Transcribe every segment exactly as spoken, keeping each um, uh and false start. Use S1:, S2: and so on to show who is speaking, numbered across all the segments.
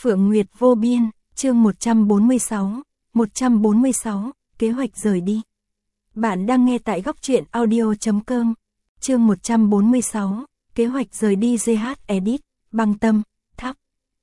S1: Phượng Nguyệt vô biên, chương một trăm bốn mươi sáu, một trăm bốn mươi sáu, kế hoạch rời đi. Bạn đang nghe tại góc truyện audio chấm com, chương một trăm bốn mươi sáu, kế hoạch rời đi giê hát Edit, băng tâm, tháp.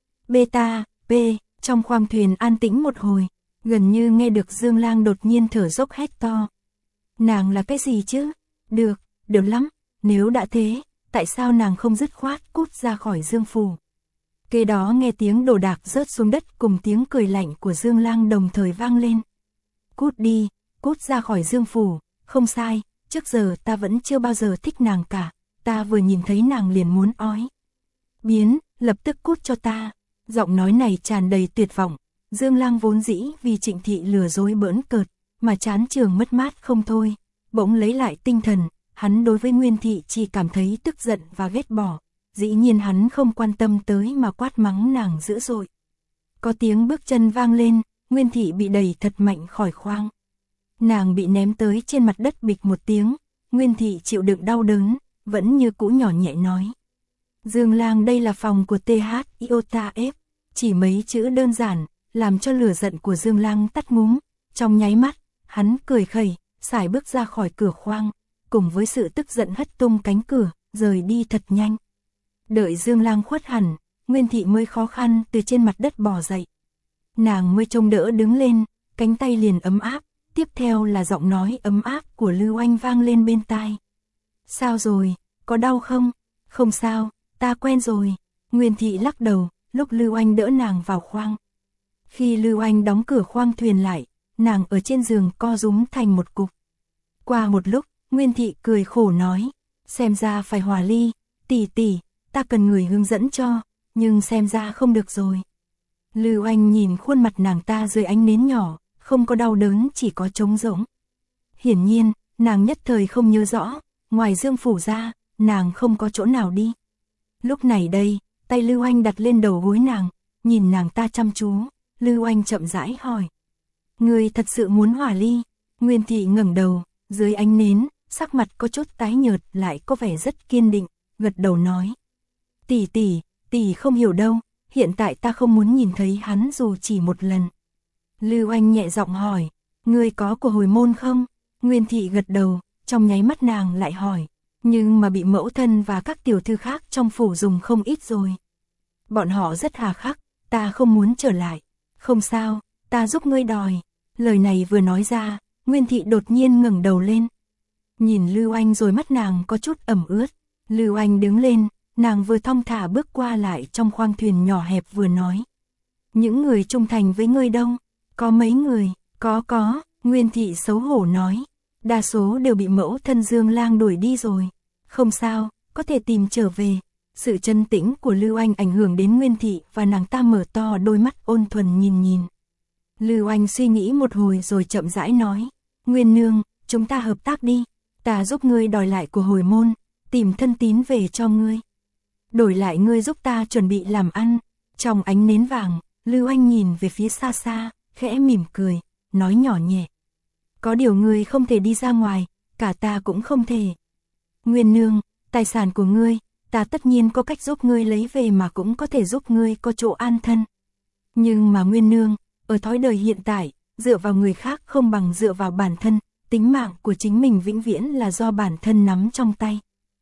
S1: Beta, P, trong khoang thuyền an tĩnh một hồi, gần như nghe được Dương Lang đột nhiên thở dốc hét to. Nàng là cái gì chứ? Được, được lắm, nếu đã thế, tại sao nàng không dứt khoát cút ra khỏi Dương Phủ? Kế đó nghe tiếng đồ đạc rớt xuống đất cùng tiếng cười lạnh của Dương Lang đồng thời vang lên. Cút đi, cút ra khỏi Dương Phủ, không sai, trước giờ ta vẫn chưa bao giờ thích nàng cả, ta vừa nhìn thấy nàng liền muốn ói. Biến, lập tức cút cho ta. Giọng nói này tràn đầy tuyệt vọng. Dương Lang vốn dĩ vì Trịnh Thị lừa dối bỡn cợt, mà chán trường mất mát không thôi, bỗng lấy lại tinh thần, hắn đối với Nguyên Thị chỉ cảm thấy tức giận và ghét bỏ. Dĩ nhiên hắn không quan tâm tới mà quát mắng nàng dữ dội. Có tiếng bước chân vang lên, Nguyên Thị bị đẩy thật mạnh khỏi khoang. Nàng bị ném tới trên mặt đất bịch một tiếng, Nguyên Thị chịu đựng đau đớn, vẫn như cũ nhỏ nhẹ nói. Dương Lang, đây là phòng của tê hát Iota F, chỉ mấy chữ đơn giản, làm cho lửa giận của Dương Lang tắt ngúm. Trong nháy mắt, hắn cười khẩy, sải bước ra khỏi cửa khoang, cùng với sự tức giận hất tung cánh cửa, rời đi thật nhanh. Đợi Dương Lang khuất hẳn, Nguyên Thị mới khó khăn từ trên mặt đất bò dậy. Nàng mới trông đỡ đứng lên, cánh tay liền ấm áp, tiếp theo là giọng nói ấm áp của Lưu Anh vang lên bên tai. Sao rồi, có đau không? Không sao, ta quen rồi. Nguyên Thị lắc đầu, lúc Lưu Anh đỡ nàng vào khoang. Khi Lưu Anh đóng cửa khoang thuyền lại, nàng ở trên giường co rúm thành một cục. Qua một lúc, Nguyên Thị cười khổ nói, xem ra phải hòa ly, tỷ tỷ. Ta cần người hướng dẫn cho, nhưng xem ra không được rồi. Lưu Anh nhìn khuôn mặt nàng ta dưới ánh nến nhỏ, không có đau đớn, chỉ có trống rỗng. Hiển nhiên, nàng nhất thời không nhớ rõ, ngoài Dương Phủ ra, nàng không có chỗ nào đi. Lúc này đây, tay Lưu Anh đặt lên đầu gối nàng, nhìn nàng ta chăm chú, Lưu Anh chậm rãi hỏi. Ngươi thật sự muốn hòa ly? Nguyên Thị ngẩng đầu, dưới ánh nến, sắc mặt có chút tái nhợt lại có vẻ rất kiên định, gật đầu nói. Tỷ tỷ, tỷ không hiểu đâu, hiện tại ta không muốn nhìn thấy hắn dù chỉ một lần. Lưu Anh nhẹ giọng hỏi, ngươi có của hồi môn không? Nguyên Thị gật đầu, trong nháy mắt nàng lại hỏi, nhưng mà bị mẫu thân và các tiểu thư khác trong phủ dùng không ít rồi. Bọn họ rất hà khắc, ta không muốn trở lại. Không sao, ta giúp ngươi đòi. Lời này vừa nói ra, Nguyên Thị đột nhiên ngẩng đầu lên. Nhìn Lưu Anh rồi mắt nàng có chút ẩm ướt. Lưu Anh đứng lên. Nàng vừa thong thả bước qua lại trong khoang thuyền nhỏ hẹp vừa nói. Những người trung thành với ngươi đâu? Có mấy người? Có có, Nguyên Thị xấu hổ nói. Đa số đều bị mẫu thân Dương Lang đuổi đi rồi. Không sao, có thể tìm trở về. Sự trấn tĩnh của Lưu Anh ảnh hưởng đến Nguyên Thị và nàng ta mở to đôi mắt ôn thuần nhìn nhìn. Lưu Anh suy nghĩ một hồi rồi chậm rãi nói. Nguyên nương, chúng ta hợp tác đi. Ta giúp ngươi đòi lại của hồi môn, tìm thân tín về cho ngươi. Đổi lại ngươi giúp ta chuẩn bị làm ăn. Trong ánh nến vàng, Lưu Anh nhìn về phía xa xa, khẽ mỉm cười, nói nhỏ nhẹ. Có điều ngươi không thể đi ra ngoài, cả ta cũng không thể. Nguyên nương, tài sản của ngươi, ta tất nhiên có cách giúp ngươi lấy về mà cũng có thể giúp ngươi có chỗ an thân. Nhưng mà Nguyên nương, ở thói đời hiện tại, dựa vào người khác không bằng dựa vào bản thân, tính mạng của chính mình vĩnh viễn là do bản thân nắm trong tay.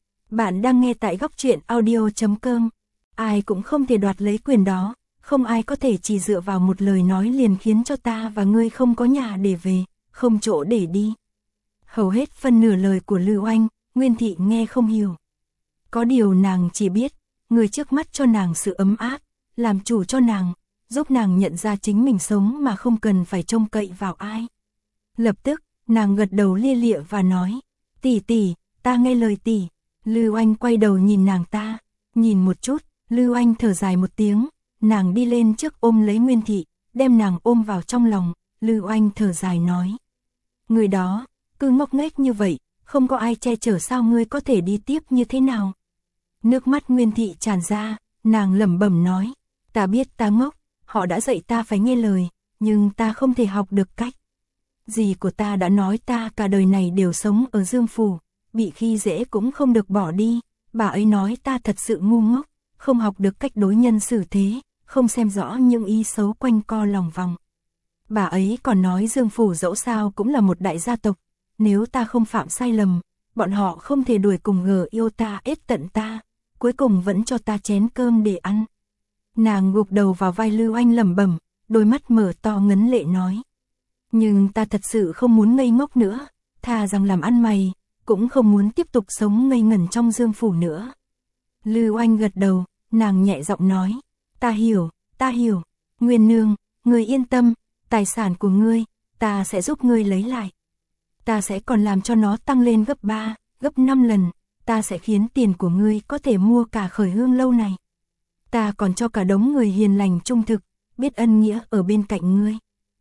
S1: Bạn đang nghe tại góc truyện audio chấm com. Ai cũng không thể đoạt lấy quyền đó, không ai có thể chỉ dựa vào một lời nói liền khiến cho ta và ngươi không có nhà để về, không chỗ để đi. Hầu hết phân nửa lời của Lưu Anh, Nguyên Thị nghe không hiểu. Có điều nàng chỉ biết, người trước mắt cho nàng sự ấm áp, làm chủ cho nàng, giúp nàng nhận ra chính mình sống mà không cần phải trông cậy vào ai. Lập tức, nàng gật đầu lia lịa và nói, tỷ tỷ, ta nghe lời tỷ. Lưu Anh quay đầu nhìn nàng ta, nhìn một chút, Lưu Anh thở dài một tiếng, nàng đi lên trước ôm lấy Nguyên Thị, đem nàng ôm vào trong lòng, Lưu Anh thở dài nói. Người đó, cứ ngốc nghếch như vậy, không có ai che chở sao ngươi có thể đi tiếp như thế nào? Nước mắt Nguyên Thị tràn ra, nàng lẩm bẩm nói, ta biết ta ngốc, họ đã dạy ta phải nghe lời, nhưng ta không thể học được cách. Dì của ta đã nói ta cả đời này đều sống ở Dương Phủ. Bị khi dễ cũng không được bỏ đi, bà ấy nói ta thật sự ngu ngốc, không học được cách đối nhân xử thế, không xem rõ những ý xấu quanh co lòng vòng. Bà ấy còn nói Dương Phủ dẫu sao cũng là một đại gia tộc, nếu ta không phạm sai lầm, bọn họ không thể đuổi cùng ngờ yêu ta ết tận ta, cuối cùng vẫn cho ta chén cơm để ăn. Nàng gục đầu vào vai Lưu Anh lẩm bẩm, đôi mắt mở to ngấn lệ nói. Nhưng ta thật sự không muốn ngây ngốc nữa, thà rằng làm ăn mày, cũng không muốn tiếp tục sống ngây ngẩn trong Dương Phủ nữa. Lưu Anh gật đầu, nàng nhẹ giọng nói, ta hiểu, ta hiểu, Nguyên Nương, ngươi yên tâm, tài sản của ngươi, ta sẽ giúp ngươi lấy lại. Ta sẽ còn làm cho nó tăng lên gấp ba, gấp năm lần, ta sẽ khiến tiền của ngươi có thể mua cả Khởi Hương lâu này. Ta còn cho cả đống người hiền lành trung thực, biết ân nghĩa ở bên cạnh ngươi.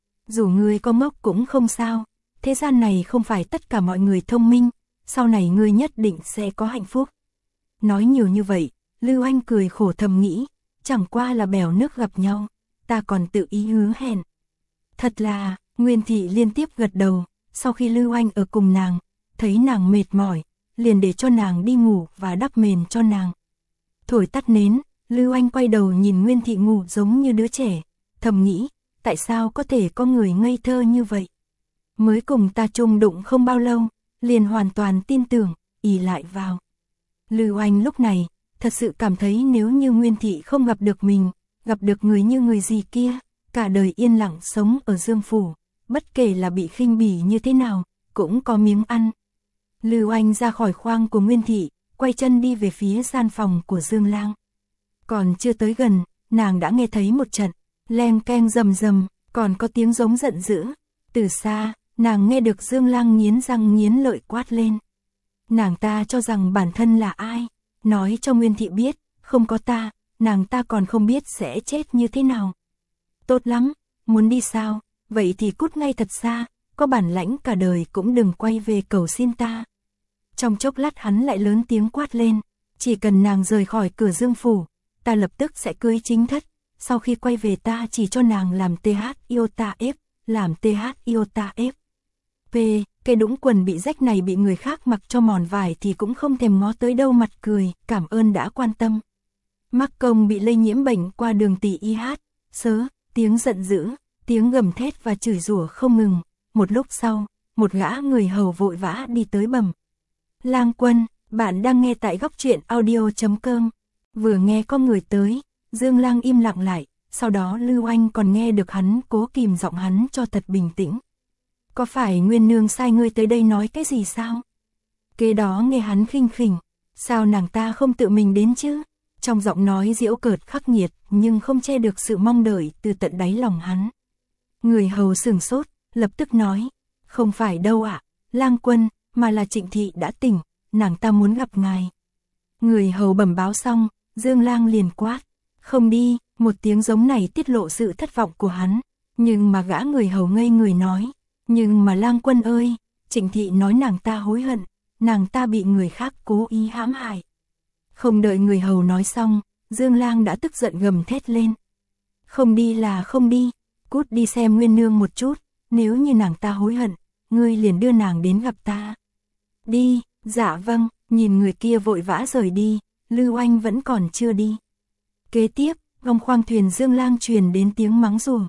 S1: Dù ngươi có ngốc cũng không sao, thế gian này không phải tất cả mọi người thông minh, sau này ngươi nhất định sẽ có hạnh phúc. Nói nhiều như vậy, Lưu Anh cười khổ thầm nghĩ, chẳng qua là bèo nước gặp nhau, ta còn tự ý hứa hẹn. Thật là, Nguyên Thị liên tiếp gật đầu, sau khi Lưu Anh ở cùng nàng, thấy nàng mệt mỏi, liền để cho nàng đi ngủ và đắp mền cho nàng. Thổi tắt nến, Lưu Anh quay đầu nhìn Nguyên Thị ngủ giống như đứa trẻ, thầm nghĩ, tại sao có thể có người ngây thơ như vậy? Mới cùng ta chung đụng không bao lâu, liền hoàn toàn tin tưởng, ỷ lại vào. Lưu Anh lúc này, thật sự cảm thấy nếu như Nguyên Thị không gặp được mình, gặp được người như người gì kia, cả đời yên lặng sống ở Dương Phủ, bất kể là bị khinh bỉ như thế nào, cũng có miếng ăn. Lưu Anh ra khỏi khoang của Nguyên Thị, quay chân đi về phía gian phòng của Dương Lang. Còn chưa tới gần, nàng đã nghe thấy một trận leng keng rầm rầm, còn có tiếng giống giận dữ. Từ xa, nàng nghe được Dương Lang nghiến răng nghiến lợi quát lên. Nàng ta cho rằng bản thân là ai, nói cho Nguyên Thị biết, không có ta, nàng ta còn không biết sẽ chết như thế nào. Tốt lắm, muốn đi sao, vậy thì cút ngay thật xa, có bản lãnh cả đời cũng đừng quay về cầu xin ta. Trong chốc lát hắn lại lớn tiếng quát lên, chỉ cần nàng rời khỏi cửa Dương Phủ, ta lập tức sẽ cưới chính thất, sau khi quay về ta chỉ cho nàng làm tê hát yêu ta ép, làm tê hát yêu ta ép. P, cái đũng quần bị rách này bị người khác mặc cho mòn vải thì cũng không thèm ngó tới đâu mặt cười, cảm ơn đã quan tâm. Mắc Công bị lây nhiễm bệnh qua đường tỳ y hát, sớ, tiếng giận dữ, tiếng gầm thét và chửi rủa không ngừng. Một lúc sau, một gã người hầu vội vã đi tới bẩm. Lang Quân, bạn đang nghe tại góc truyện audio chấm com. Vừa nghe có người tới, Dương Lang im lặng lại, sau đó Lưu Anh còn nghe được hắn cố kìm giọng hắn cho thật bình tĩnh. Có phải Nguyên Nương sai ngươi tới đây nói cái gì sao? Kế đó nghe hắn khinh khỉnh, sao nàng ta không tự mình đến chứ? Trong giọng nói giễu cợt khắc nghiệt, nhưng không che được sự mong đợi từ tận đáy lòng hắn. Người hầu sửng sốt, lập tức nói, không phải đâu ạ, Lang Quân, mà là Trịnh Thị đã tỉnh, nàng ta muốn gặp ngài. Người hầu bẩm báo xong, Dương Lang liền quát, không đi, một tiếng giống này tiết lộ sự thất vọng của hắn, nhưng mà gã người hầu ngây người nói, nhưng mà Lang Quân ơi, Trịnh Thị nói nàng ta hối hận, nàng ta bị người khác cố ý hãm hại. Không đợi người hầu nói xong, Dương Lang đã tức giận gầm thét lên. Không đi là không đi, cút đi xem Nguyên Nương một chút, nếu như nàng ta hối hận, ngươi liền đưa nàng đến gặp ta. Đi, dạ vâng, nhìn người kia vội vã rời đi, Lưu Anh vẫn còn chưa đi. Kế tiếp, trong khoang thuyền Dương Lang truyền đến tiếng mắng rủa.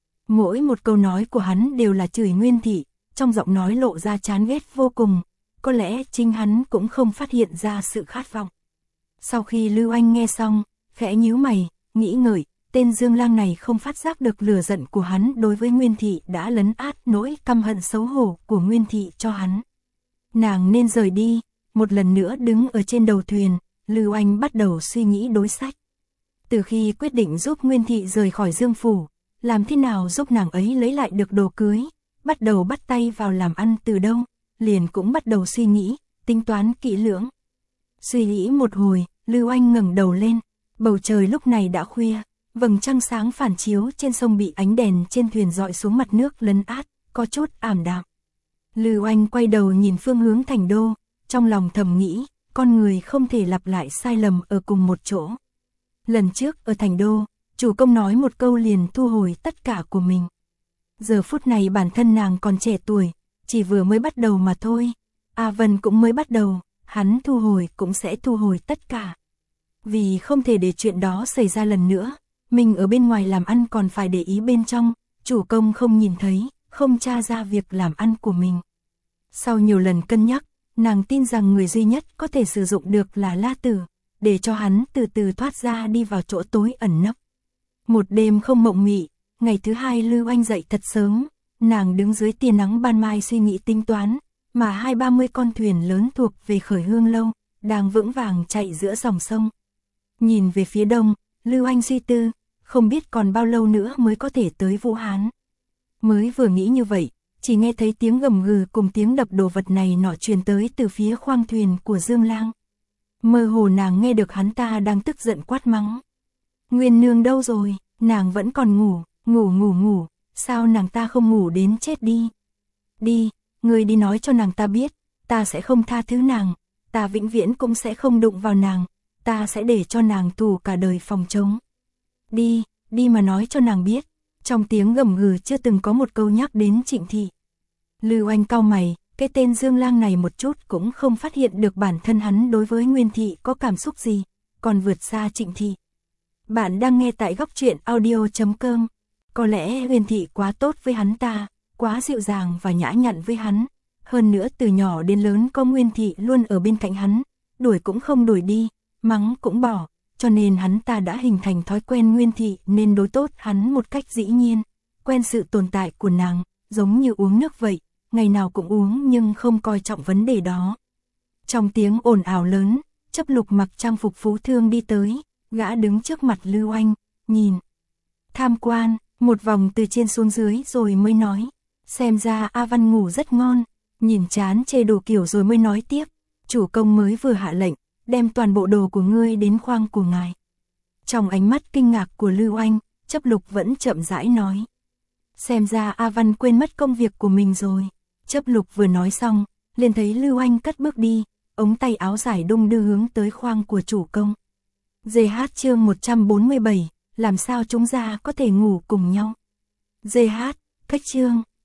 S1: Mỗi một câu nói của hắn đều là chửi Nguyên Thị, trong giọng nói lộ ra chán ghét vô cùng, có lẽ chính hắn cũng không phát hiện ra sự khát vọng. Sau khi Lưu Anh nghe xong, khẽ nhíu mày, nghĩ ngợi, tên Dương Lang này không phát giác được lửa giận của hắn đối với Nguyên Thị đã lấn át nỗi căm hận xấu hổ của Nguyên Thị cho hắn. Nàng nên rời đi, một lần nữa đứng ở trên đầu thuyền, Lưu Anh bắt đầu suy nghĩ đối sách. Từ khi quyết định giúp Nguyên Thị rời khỏi Dương Phủ, làm thế nào giúp nàng ấy lấy lại được đồ cưới, bắt đầu bắt tay vào làm ăn từ đâu, liền cũng bắt đầu suy nghĩ, tính toán kỹ lưỡng. Suy nghĩ một hồi, Lưu Anh ngẩng đầu lên, bầu trời lúc này đã khuya, vầng trăng sáng phản chiếu trên sông bị ánh đèn trên thuyền dọi xuống mặt nước lấn át, có chút ảm đạm. Lưu Anh quay đầu nhìn phương hướng thành đô, trong lòng thầm nghĩ, con người không thể lặp lại sai lầm ở cùng một chỗ. Lần trước ở thành đô, chủ công nói một câu liền thu hồi tất cả của mình. Giờ phút này bản thân nàng còn trẻ tuổi, chỉ vừa mới bắt đầu mà thôi. A Vân cũng mới bắt đầu, hắn thu hồi cũng sẽ thu hồi tất cả. Vì không thể để chuyện đó xảy ra lần nữa, mình ở bên ngoài làm ăn còn phải để ý bên trong, chủ công không nhìn thấy, không tra ra việc làm ăn của mình. Sau nhiều lần cân nhắc, nàng tin rằng người duy nhất có thể sử dụng được là La Tử, để cho hắn từ từ thoát ra đi vào chỗ tối ẩn nấp. Một đêm không mộng mị, ngày thứ hai Lưu Anh dậy thật sớm, nàng đứng dưới tia nắng ban mai suy nghĩ tính toán, mà hai ba mươi con thuyền lớn thuộc về Khởi Hương Lâu, đang vững vàng chạy giữa dòng sông. Nhìn về phía đông, Lưu Anh suy tư, không biết còn bao lâu nữa mới có thể tới Vũ Hán. Mới vừa nghĩ như vậy, chỉ nghe thấy tiếng gầm gừ cùng tiếng đập đồ vật này nọ truyền tới từ phía khoang thuyền của Dương Lang. Mơ hồ nàng nghe được hắn ta đang tức giận quát mắng. Nguyên nương đâu rồi, nàng vẫn còn ngủ, ngủ ngủ ngủ, sao nàng ta không ngủ đến chết đi. Đi, ngươi đi nói cho nàng ta biết, ta sẽ không tha thứ nàng, ta vĩnh viễn cũng sẽ không đụng vào nàng, ta sẽ để cho nàng tù cả đời phòng trống. Đi, đi mà nói cho nàng biết. Trong tiếng gầm gừ chưa từng có một câu nhắc đến Trịnh Thị. Lưu Anh cau mày, cái tên Dương Lang này một chút cũng không phát hiện được bản thân hắn đối với Nguyên Thị có cảm xúc gì, còn vượt xa Trịnh Thị. Bạn đang nghe tại góc truyện audio chấm com. Có lẽ Nguyên Thị quá tốt với hắn ta, quá dịu dàng và nhã nhặn với hắn. Hơn nữa từ nhỏ đến lớn có Nguyên Thị luôn ở bên cạnh hắn, đuổi cũng không đuổi đi, mắng cũng bỏ. Cho nên hắn ta đã hình thành thói quen Nguyên Thị nên đối tốt hắn một cách dĩ nhiên, quen sự tồn tại của nàng, giống như uống nước vậy, ngày nào cũng uống nhưng không coi trọng vấn đề đó. Trong tiếng ồn ào lớn, Chấp Lục mặc trang phục phú thương đi tới, gã đứng trước mặt Lưu Anh, nhìn, tham quan, một vòng từ trên xuống dưới rồi mới nói, xem ra A Văn ngủ rất ngon, nhìn chán chê đồ kiểu rồi mới nói tiếp, chủ công mới vừa hạ lệnh, đem toàn bộ đồ của ngươi đến khoang của ngài. Trong ánh mắt kinh ngạc của Lưu Anh, Chấp Lục vẫn chậm rãi nói. Xem ra A Văn quên mất công việc của mình rồi. Chấp Lục vừa nói xong, liền thấy Lưu Anh cất bước đi, ống tay áo dài đung đưa hướng tới khoang của chủ công. Dê hát chương một trăm bốn mươi bảy, làm sao chúng ta có thể ngủ cùng nhau. Dê hát, cách chương,